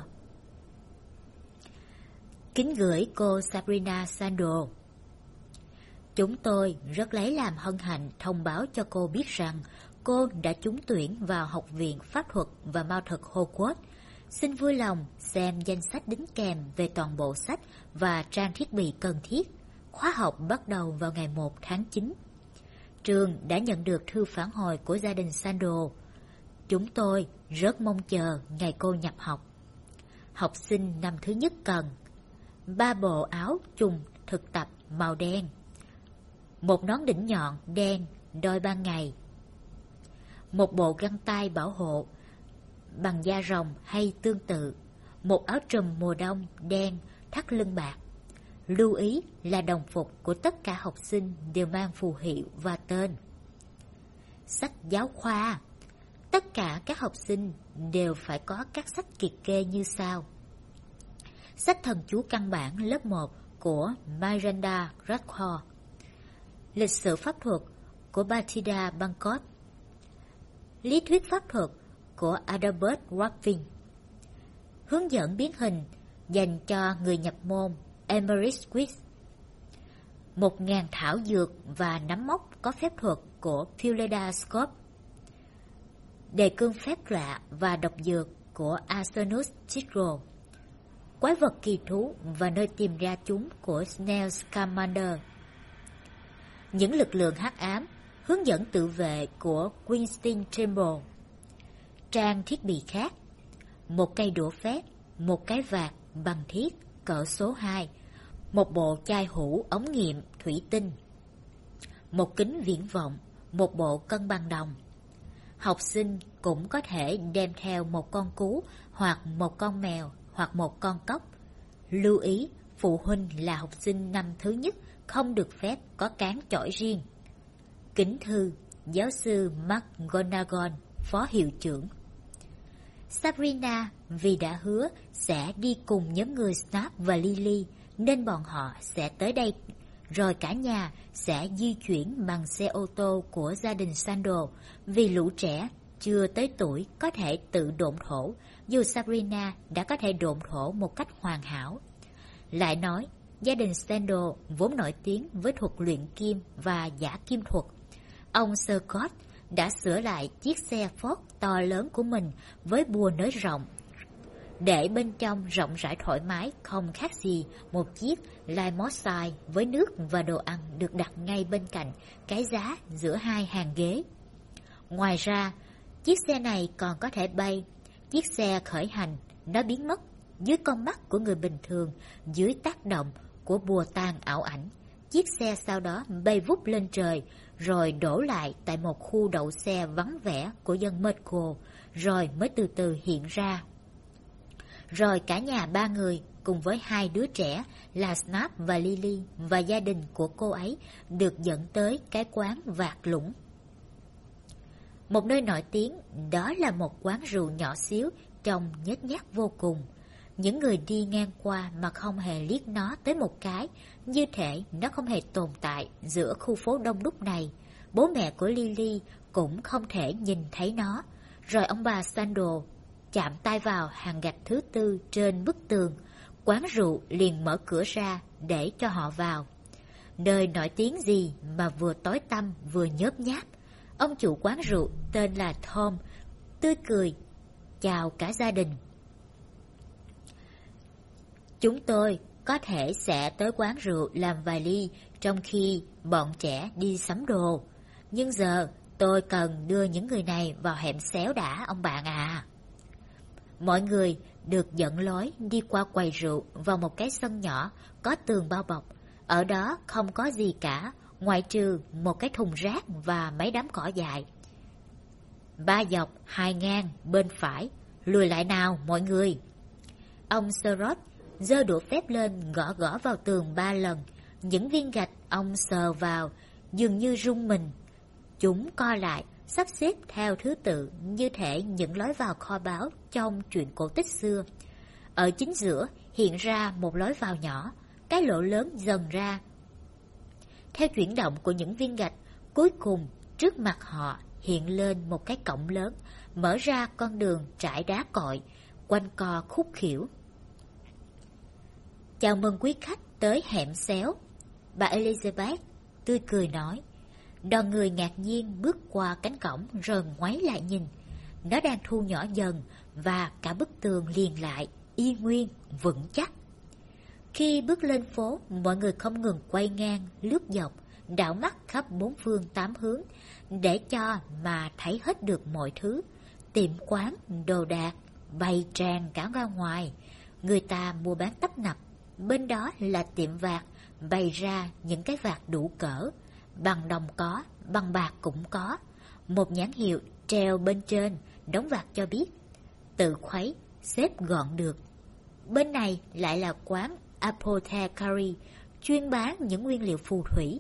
Kính gửi cô Sabrina Sandor. Chúng tôi rất lấy làm hân hạnh thông báo cho cô biết rằng cô đã trúng tuyển vào Học viện Pháp thuật và Ma thuật Hogwarts. Xin vui lòng xem danh sách đính kèm về toàn bộ sách và trang thiết bị cần thiết. Khóa học bắt đầu vào ngày 1 tháng 9. Trường đã nhận được thư phản hồi của gia đình Sandor. Chúng tôi rất mong chờ ngày cô nhập học. Học sinh năm thứ nhất cần 3 bộ áo trùng thực tập màu đen, một nón đỉnh nhọn đen đôi ban ngày, một bộ găng tay bảo hộ bằng da rồng hay tương tự, một áo trùm mùa đông đen thắt lưng bạc. Lưu ý là đồng phục của tất cả học sinh đều mang phù hiệu và tên. sách giáo khoa. Tất cả các học sinh đều phải có các sách kiệt kê như sau. Sách thần chú căn bản lớp 1 của Miranda Radcliffe, lịch sử pháp thuật của Bathilda Bangkok, lý thuyết pháp thuật của Adalbert Wapping, hướng dẫn biến hình dành cho người nhập môn Emmerich Swiss, 1000 thảo dược và nắm mốc có phép thuật của Philida Scott, đề cương phép lạ và độc dược của Arsenus Tigro, quái vật kỳ thú và nơi tìm ra chúng của Snail Scamander, những lực lượng hắc ám, hướng dẫn tự vệ của Winston Trimble, trang thiết bị khác, một cây đũa phép, một cái vạt bằng thiết cỡ số 2, một bộ chai hũ ống nghiệm thủy tinh, một kính viễn vọng, một bộ cân bằng đồng. Học sinh cũng có thể đem theo một con cú hoặc một con mèo hoặc một con cóc. Lưu ý, phụ huynh là học sinh năm thứ nhất không được phép có cán chổi riêng. Kính thư, giáo sư McGonagall, phó hiệu trưởng. Sabrina vì đã hứa sẽ đi cùng nhóm người Snape và Lily nên bọn họ sẽ tới đây, rồi cả nhà sẽ di chuyển bằng xe ô tô của gia đình Sandal vì lũ trẻ chưa tới tuổi có thể tự độn thổ, dù Sabrina đã có thể độn thổ một cách hoàn hảo. Lại nói, gia đình Sandal vốn nổi tiếng với thuật luyện kim và giả kim thuật. Ông Sir Scott đã sửa lại chiếc xe Ford to lớn của mình với bùa nới rộng, để bên trong rộng rãi thoải mái, không khác gì một chiếc limousine với nước và đồ ăn được đặt ngay bên cạnh cái giá giữa hai hàng ghế. Ngoài ra, chiếc xe này còn có thể bay. Chiếc xe khởi hành, nó biến mất dưới con mắt của người bình thường dưới tác động của bùa tàn ảo ảnh. Chiếc xe sau đó bay vút lên trời, rồi đổ lại tại một khu đậu xe vắng vẻ của dân Merco, rồi mới từ từ hiện ra. Rồi cả nhà ba người cùng với hai đứa trẻ là Snape và Lily và gia đình của cô ấy được dẫn tới cái quán Vạt Lũng. Một nơi nổi tiếng, đó là một quán rượu nhỏ xíu trông nhếch nhác vô cùng. Những người đi ngang qua mà không hề liếc nó tới một cái, như thể nó không hề tồn tại giữa khu phố đông đúc này. Bố mẹ của Lily cũng không thể nhìn thấy nó. Rồi ông bà Sandal chạm tay vào hàng gạch thứ 4 trên bức tường. Quán rượu liền mở cửa ra để cho họ vào. Nơi nổi tiếng gì mà vừa tối tăm vừa nhớp nháp. Ông chủ quán rượu tên là Tom tươi cười chào cả gia đình. Chúng tôi có thể sẽ tới quán rượu làm vài ly trong khi bọn trẻ đi sắm đồ. Nhưng giờ tôi cần đưa những người này vào hẻm xéo đã, ông bạn à. Mọi người được dẫn lối đi qua quầy rượu vào một cái sân nhỏ có tường bao bọc. Ở đó không có gì cả, ngoại trừ một cái thùng rác và mấy đám cỏ dại. 3 dọc, 2 ngang, bên phải. Lùi lại nào mọi người. Ông Sherrod giơ đũa phép lên gõ gõ vào tường 3 lần. Những viên gạch ông sờ vào dường như rung mình. Chúng co lại, sắp xếp theo thứ tự như thể những lối vào kho báu trong truyện cổ tích xưa. Ở chính giữa hiện ra một lối vào nhỏ, cái lỗ lớn dần ra. Theo chuyển động của những viên gạch, cuối cùng trước mặt họ hiện lên một cái cổng lớn, mở ra con đường trải đá cội, quanh co khúc khỉu. Chào mừng quý khách tới hẻm xéo, bà Elizabeth tươi cười nói. Đoàn người ngạc nhiên bước qua cánh cổng rồi ngoáy lại nhìn. Nó đang thu nhỏ dần và cả bức tường liền lại, y nguyên, vững chắc. Khi bước lên phố, mọi người không ngừng quay ngang, lướt dọc, đảo mắt khắp 4 phương 8 hướng, để cho mà thấy hết được mọi thứ. Tiệm quán, đồ đạc, bày tràn cả ra ngoài. Người ta mua bán tấp nập. Bên đó là tiệm vạt, bày ra những cái vạt đủ cỡ. Bằng đồng có, bằng bạc cũng có. Một nhãn hiệu treo bên trên, đóng vạt cho biết. Tự khuấy, xếp gọn được. Bên này lại là quán Apothecary, chuyên bán những nguyên liệu phù thủy.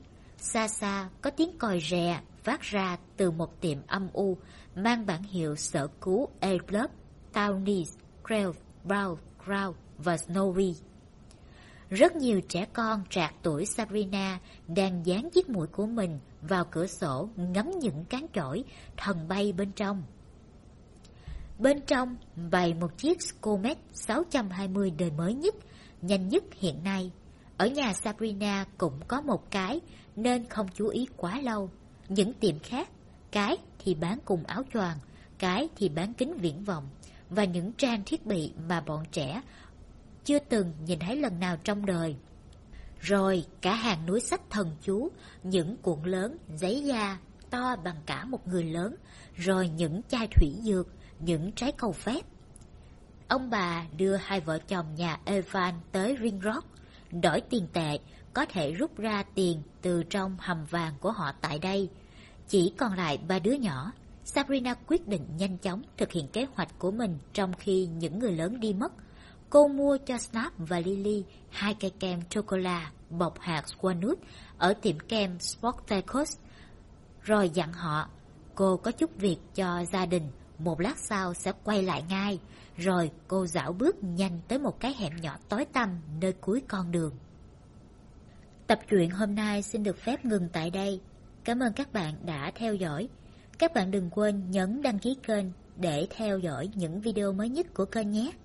xa xa có tiếng còi rè phát ra từ một tiệm âm u mang bản hiệu sở cứu A-Club, Townies, Crave, Brown, Crown và Snowy. Rất nhiều trẻ con trạc tuổi Sabrina đang dán chiếc mũi của mình vào cửa sổ ngắm những cán chổi thần bay bên trong. Bên trong bày một chiếc Comet 620 đời mới nhất, nhanh nhất hiện nay. Ở nhà Sabrina cũng có một cái nên không chú ý quá lâu. Những tiệm khác, cái thì bán cùng áo choàng, cái thì bán kính viễn vọng và những trang thiết bị mà bọn trẻ chưa từng nhìn thấy lần nào trong đời. Rồi cả hàng núi sách thần chú, những cuộn lớn giấy da to bằng cả một người lớn, rồi những chai thủy dược, những trái cầu phép. Ông bà đưa hai vợ chồng nhà Evan tới Ring Rock, đổi tiền tệ, có thể rút ra tiền từ trong hầm vàng của họ tại đây. Chỉ còn lại ba đứa nhỏ. Sabrina quyết định nhanh chóng thực hiện kế hoạch của mình trong khi những người lớn đi mất. Cô mua cho Snap và Lily 2 cây kem chocolate bọc hạt walnut ở tiệm kem Spartacus, rồi dặn họ cô có chút việc cho gia đình, một lát sau sẽ quay lại ngay. Rồi cô dạo bước nhanh tới một cái hẻm nhỏ tối tăm nơi cuối con đường. Tập truyện hôm nay xin được phép ngừng tại đây. Cảm ơn các bạn đã theo dõi. Các bạn đừng quên nhấn đăng ký kênh để theo dõi những video mới nhất của kênh nhé.